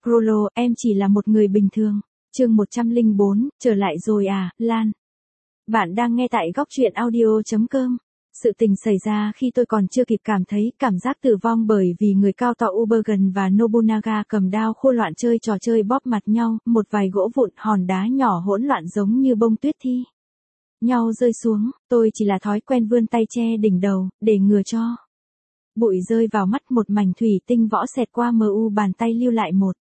Rolo, em chỉ là một người bình thường. Chương 104, trở lại rồi à, Lan. Bạn đang nghe tại góc truyện audio.com. Sự tình xảy ra khi tôi còn chưa kịp cảm thấy cảm giác tử vong bởi vì người cao to Ubergen và Nobunaga cầm đao khô loạn chơi trò chơi bóp mặt nhau, một vài gỗ vụn hòn đá nhỏ hỗn loạn giống như bông tuyết thi nhau rơi xuống, tôi chỉ là thói quen vươn tay che đỉnh đầu, để ngừa cho bụi rơi vào mắt. Một mảnh thủy tinh võ xẹt qua bàn tay lưu lại một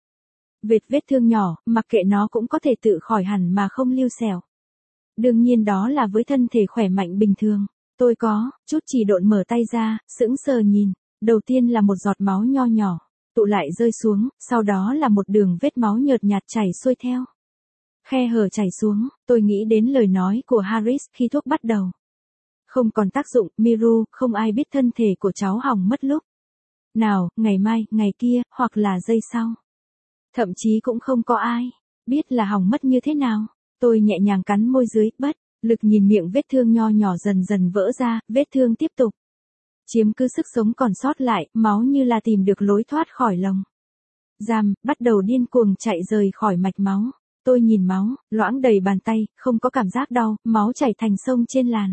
vết thương nhỏ, mặc kệ nó cũng có thể tự khỏi hẳn mà không lưu sẹo. Đương nhiên đó là với thân thể khỏe mạnh bình thường. Tôi có chút chỉ độn mở tay ra, sững sờ nhìn. Đầu tiên là một giọt máu nho nhỏ, tụ lại rơi xuống, sau đó là một đường vết máu nhợt nhạt chảy xuôi theo khe hở chảy xuống. Tôi nghĩ đến lời nói của Harris khi thuốc bắt đầu không còn tác dụng. Miru, không ai biết thân thể của cháu hỏng mất lúc nào, ngày mai, ngày kia, hoặc là giây sau. Thậm chí cũng không có ai biết là hỏng mất như thế nào. Tôi nhẹ nhàng cắn môi dưới, bất lực nhìn miệng vết thương nho nhỏ dần dần vỡ ra, vết thương tiếp tục chiếm cứ sức sống còn sót lại, máu như là tìm được lối thoát khỏi lồng giam, bắt đầu điên cuồng chạy rời khỏi mạch máu. Tôi nhìn máu, loãng đầy bàn tay, không có cảm giác đau, máu chảy thành sông trên làn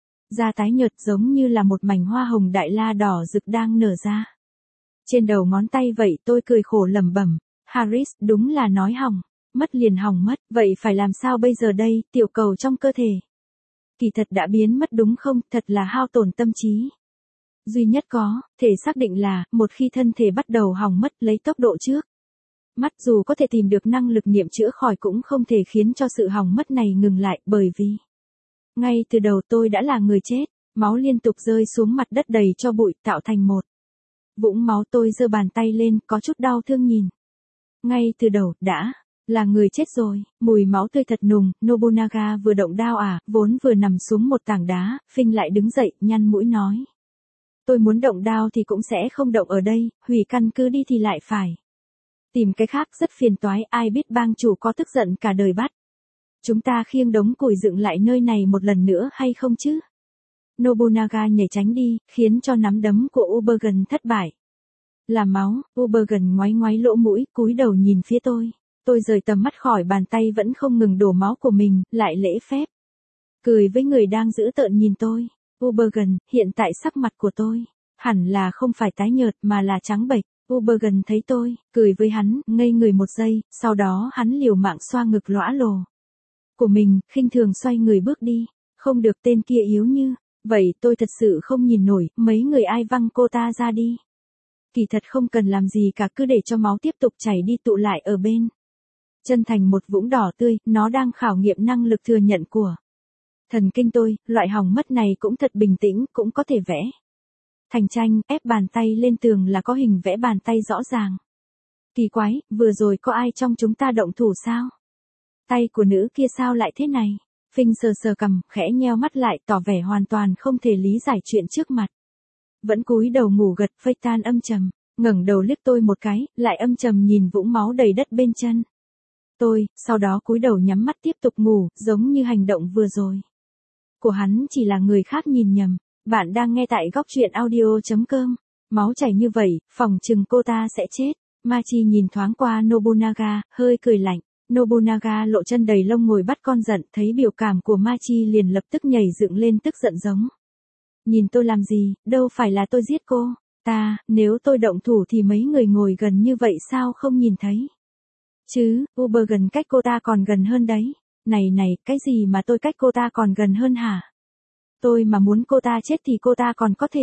da tái nhợt giống như là một mảnh hoa hồng đại la đỏ rực đang nở ra trên đầu ngón tay. Vậy tôi cười khổ lẩm bẩm, Harris đúng là nói hỏng mất liền hỏng mất, vậy phải làm sao bây giờ đây? Tiểu cầu trong cơ thể kỳ thật đã biến mất đúng không? Thật là hao tổn tâm trí. Duy nhất có thể xác định là, một khi thân thể bắt đầu hỏng mất, lấy tốc độ trước mắt dù có thể tìm được năng lực niệm chữa khỏi cũng không thể khiến cho sự hỏng mất này ngừng lại, bởi vì ngay từ đầu tôi đã là người chết. Máu liên tục rơi xuống mặt đất đầy cho bụi, tạo thành một vũng máu. Tôi giơ bàn tay lên, có chút đau thương nhìn. Ngay từ đầu, đã là người chết rồi. Mùi máu tươi thật nùng. Nobunaga vừa động đao à, vốn vừa nằm xuống một tảng đá, phinh lại đứng dậy, nhăn mũi nói. Tôi muốn động đao thì cũng sẽ không động ở đây, hủy căn cứ đi thì lại phải tìm cái khác, rất phiền toái. Ai biết bang chủ có tức giận cả đời bắt chúng ta khiêng đống củi dựng lại nơi này một lần nữa hay không chứ? Nobunaga nhảy tránh đi, khiến cho nắm đấm của Ubergen thất bại làm máu. Ubergen ngoáy ngoáy lỗ mũi, cúi đầu nhìn phía tôi. Tôi rời tầm mắt khỏi bàn tay vẫn không ngừng đổ máu của mình, lại lễ phép cười với người đang dữ tợn nhìn tôi. Ubergen, hiện tại sắc mặt của tôi hẳn là không phải tái nhợt mà là trắng bệch. Ubergen thấy tôi cười với hắn, ngây người một giây, sau đó hắn liều mạng xoa ngực lõa lồ của mình, khinh thường xoay người bước đi. Không được, tên kia yếu như vậy tôi thật sự không nhìn nổi. Mấy người ai văng cô ta ra đi. Kỳ thật không cần làm gì cả, cứ để cho máu tiếp tục chảy đi, tụ lại ở bên chân thành một vũng đỏ tươi. Nó đang khảo nghiệm năng lực thừa nhận của thần kinh tôi. Loại hỏng mất này cũng thật bình tĩnh, cũng có thể vẽ thành tranh. Ép bàn tay lên tường là có hình vẽ bàn tay rõ ràng. Kỳ quái, vừa rồi có ai trong chúng ta động thủ sao? Tay của nữ kia sao lại thế này? Phinh sờ sờ cằm, khẽ nheo mắt lại, tỏ vẻ hoàn toàn không thể lý giải chuyện trước mặt. Vẫn cúi đầu ngủ gật. Phây tan âm trầm ngẩng đầu liếc tôi một cái, lại âm trầm nhìn vũng máu đầy đất bên chân tôi, sau đó cúi đầu nhắm mắt tiếp tục ngủ, giống như hành động vừa rồi của hắn chỉ là người khác nhìn nhầm. Bạn đang nghe tại góc truyện audio.com. Máu chảy như vậy, phỏng chừng cô ta sẽ chết. Machi nhìn thoáng qua Nobunaga, hơi cười lạnh. Nobunaga lộ chân đầy lông ngồi bắt con giận, thấy biểu cảm của Machi liền lập tức nhảy dựng lên tức giận giống. Nhìn tôi làm gì, đâu phải là tôi giết cô ta, nếu tôi động thủ thì mấy người ngồi gần như vậy sao không nhìn thấy? Chứ, Ubergen cách cô ta còn gần hơn đấy. Này, cái gì mà tôi cách cô ta còn gần hơn hả? Tôi mà muốn cô ta chết thì cô ta còn có thể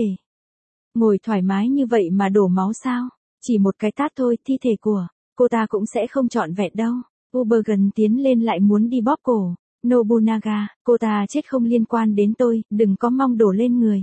ngồi thoải mái như vậy mà đổ máu sao? Chỉ một cái tát thôi, thi thể của cô ta cũng sẽ không trọn vẹn đâu. Ubergen tiến lên lại muốn đi bóp cổ Nobunaga, cô ta chết không liên quan đến tôi, đừng có mong đổ lên người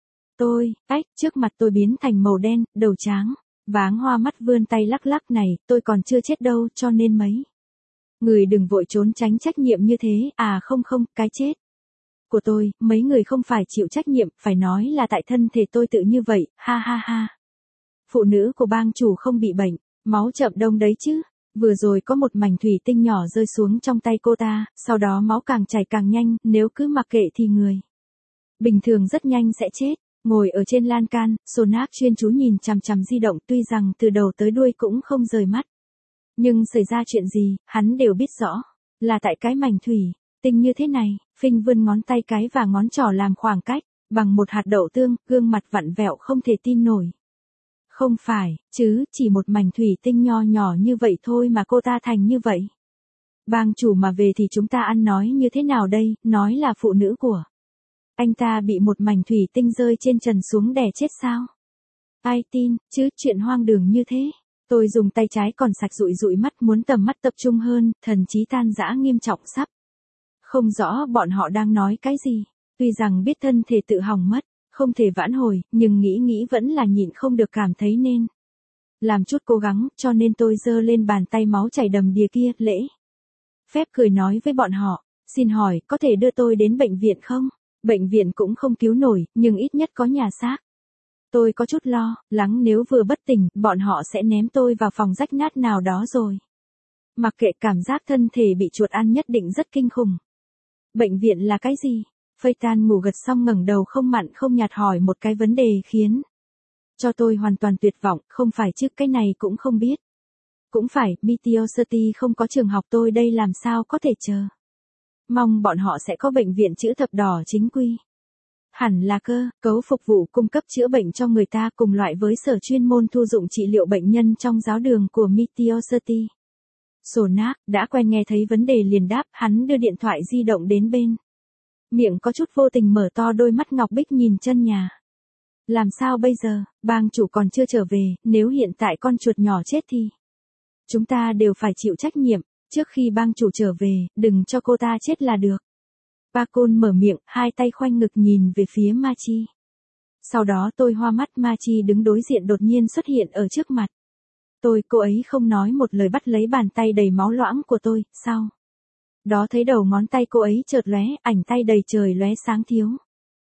tôi. Trước mặt tôi biến thành màu đen, đầu tráng váng hoa mắt vươn tay lắc lắc. Này, tôi còn chưa chết đâu, cho nên mấy người đừng vội trốn tránh trách nhiệm như thế. À không, cái chết của tôi, mấy người không phải chịu trách nhiệm, phải nói là tại thân thể tôi tự như vậy, ha ha ha. Phụ nữ của bang chủ không bị bệnh, máu chậm đông đấy chứ. Vừa rồi có một mảnh thủy tinh nhỏ rơi xuống trong tay cô ta, sau đó máu càng chảy càng nhanh, nếu cứ mặc kệ thì người bình thường rất nhanh sẽ chết. Ngồi ở trên lan can, Sonak chuyên chú nhìn chằm chằm di động, tuy rằng từ đầu tới đuôi cũng không rời mắt Nhưng xảy ra chuyện gì, hắn đều biết rõ. Là tại cái mảnh thủy, tinh như thế này, Phinh vươn ngón tay cái và ngón trỏ làm khoảng cách, bằng một hạt đậu tương, gương mặt vặn vẹo không thể tin nổi. Không phải, chứ, chỉ một mảnh thủy tinh nho nhỏ như vậy thôi mà cô ta thành như vậy. Bang chủ mà về thì chúng ta ăn nói như thế nào đây, nói là phụ nữ của. Anh ta bị một mảnh thủy tinh rơi trên trần xuống đè chết sao? Ai tin, chứ chuyện hoang đường như thế. Tôi dùng tay trái còn sạch dụi dụi mắt muốn tầm mắt tập trung hơn, thần trí tan rã nghiêm trọng sắp. Không rõ bọn họ đang nói cái gì. Tuy rằng biết thân thể tự hỏng mất, không thể vãn hồi, nhưng nghĩ vẫn là nhịn không được cảm thấy nên. Làm chút cố gắng, cho nên tôi giơ lên bàn tay máu chảy đầm đìa kia, lễ phép cười nói với bọn họ, xin hỏi, có thể đưa tôi đến bệnh viện không? Bệnh viện cũng không cứu nổi, nhưng ít nhất có nhà xác. Tôi có chút lo lắng nếu vừa bất tỉnh, bọn họ sẽ ném tôi vào phòng rách nát nào đó rồi. Mặc kệ cảm giác thân thể bị chuột ăn nhất định rất kinh khủng. Bệnh viện là cái gì? Phây Tan ngủ gật xong ngẩng đầu không mặn không nhạt hỏi một cái vấn đề khiến cho tôi hoàn toàn tuyệt vọng, không phải chứ cái này cũng không biết. Cũng phải, Meteor City không có trường học tôi đây làm sao có thể chờ. Mong bọn họ sẽ có bệnh viện chữ thập đỏ chính quy. Hẳn là cơ cấu phục vụ cung cấp chữa bệnh cho người ta cùng loại với sở chuyên môn thu dụng trị liệu bệnh nhân trong giáo đường của Meteor City. Sonak đã quen nghe thấy vấn đề liền đáp, hắn đưa điện thoại di động đến bên. Miệng có chút vô tình mở to đôi mắt ngọc bích nhìn chân nhà. Làm sao bây giờ, bang chủ còn chưa trở về, nếu hiện tại con chuột nhỏ chết thì chúng ta đều phải chịu trách nhiệm, trước khi bang chủ trở về, đừng cho cô ta chết là được. Pakun mở miệng, hai tay khoanh ngực nhìn về phía Machi. Sau đó tôi hoa mắt, Machi đứng đối diện đột nhiên xuất hiện ở trước mặt. Cô ấy không nói một lời bắt lấy bàn tay đầy máu loãng của tôi, sau đó thấy đầu ngón tay cô ấy chợt lóe, ảnh tay đầy trời lóe sáng thiếu.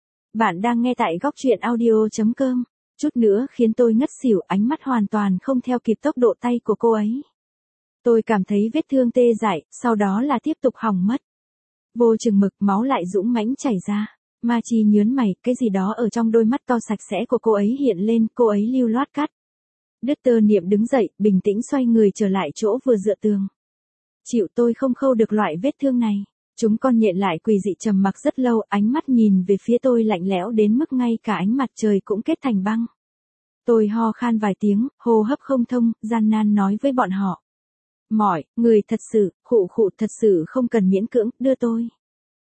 Bạn đang nghe tại góc truyện audio.com. Chút nữa khiến tôi ngất xỉu, ánh mắt hoàn toàn không theo kịp tốc độ tay của cô ấy. Tôi cảm thấy vết thương tê dại, sau đó là tiếp tục hỏng mất. Vô chừng mực máu lại dũng mãnh chảy ra. Machi nhớn mày, cái gì đó ở trong đôi mắt to sạch sẽ của cô ấy hiện lên, cô ấy lưu loát cắt. Đứt tơ niệm đứng dậy, bình tĩnh xoay người trở lại chỗ vừa dựa tường. Chịu, tôi không khâu được loại vết thương này. Chúng con nhện lại quỳ dị trầm mặc rất lâu, ánh mắt nhìn về phía tôi lạnh lẽo đến mức ngay cả ánh mặt trời cũng kết thành băng. Tôi ho khan vài tiếng, hô hấp không thông, gian nan nói với bọn họ. Mỏi, người thật sự, khụ thật sự không cần miễn cưỡng, đưa tôi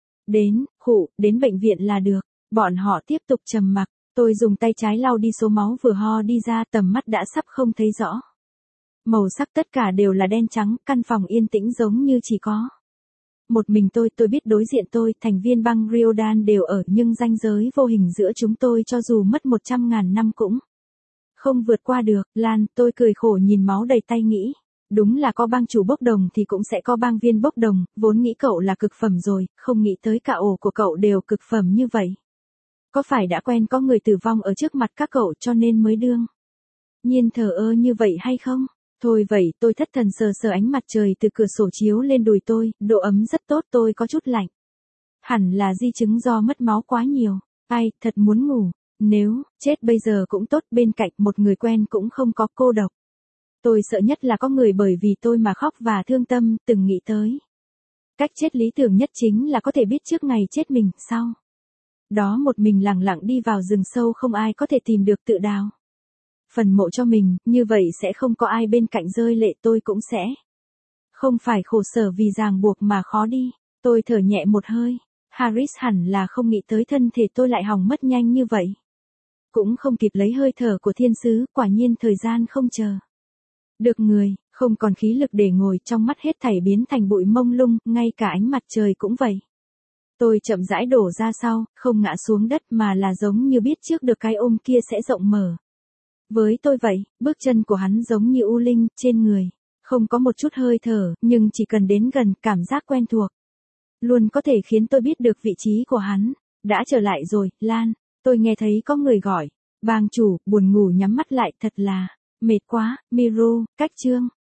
đến bệnh viện là được. Bọn họ tiếp tục trầm mặc, tôi dùng tay trái lau đi số máu vừa ho đi ra, tầm mắt đã sắp không thấy rõ. Màu sắc tất cả đều là đen trắng, căn phòng yên tĩnh giống như chỉ có một mình tôi biết đối diện tôi, thành viên băng Riodan đều ở, nhưng ranh giới vô hình giữa chúng tôi cho dù mất 100.000 năm cũng không vượt qua được. Lan, tôi cười khổ nhìn máu đầy tay nghĩ. Đúng là có bang chủ bốc đồng thì cũng sẽ có bang viên bốc đồng, vốn nghĩ cậu là cực phẩm rồi, không nghĩ tới cả ổ của cậu đều cực phẩm như vậy. Có phải đã quen có người tử vong ở trước mặt các cậu cho nên mới đương nhiên thờ ơ như vậy hay không? Thôi vậy, tôi thất thần sờ ánh mặt trời từ cửa sổ chiếu lên đùi tôi, độ ấm rất tốt, tôi có chút lạnh. Hẳn là di chứng do mất máu quá nhiều. Ai, thật muốn ngủ. Nếu chết bây giờ cũng tốt, bên cạnh một người quen cũng không có, cô độc. Tôi sợ nhất là có người bởi vì tôi mà khóc và thương tâm, từng nghĩ tới. Cách chết lý tưởng nhất chính là có thể biết trước ngày chết mình, sau đó một mình lặng lặng đi vào rừng sâu không ai có thể tìm được tự đào phần mộ cho mình, như vậy sẽ không có ai bên cạnh rơi lệ, tôi cũng sẽ không phải khổ sở vì ràng buộc mà khó đi. Tôi thở nhẹ một hơi. Harris hẳn là không nghĩ tới thân thể tôi lại hỏng mất nhanh như vậy. Cũng không kịp lấy hơi thở của thiên sứ, quả nhiên thời gian không chờ được người, không còn khí lực để ngồi, trong mắt hết thảy biến thành bụi mông lung, ngay cả ánh mặt trời cũng vậy. Tôi chậm rãi đổ ra sau, không ngã xuống đất mà là giống như biết trước được cái ôm kia sẽ rộng mở. Với tôi vậy, bước chân của hắn giống như u linh, trên người không có một chút hơi thở, nhưng chỉ cần đến gần, cảm giác quen thuộc luôn có thể khiến tôi biết được vị trí của hắn. Đã trở lại rồi, Lan. Tôi nghe thấy có người gọi. Bang chủ, buồn ngủ nhắm mắt lại, thật là mệt quá. Miru, cách chương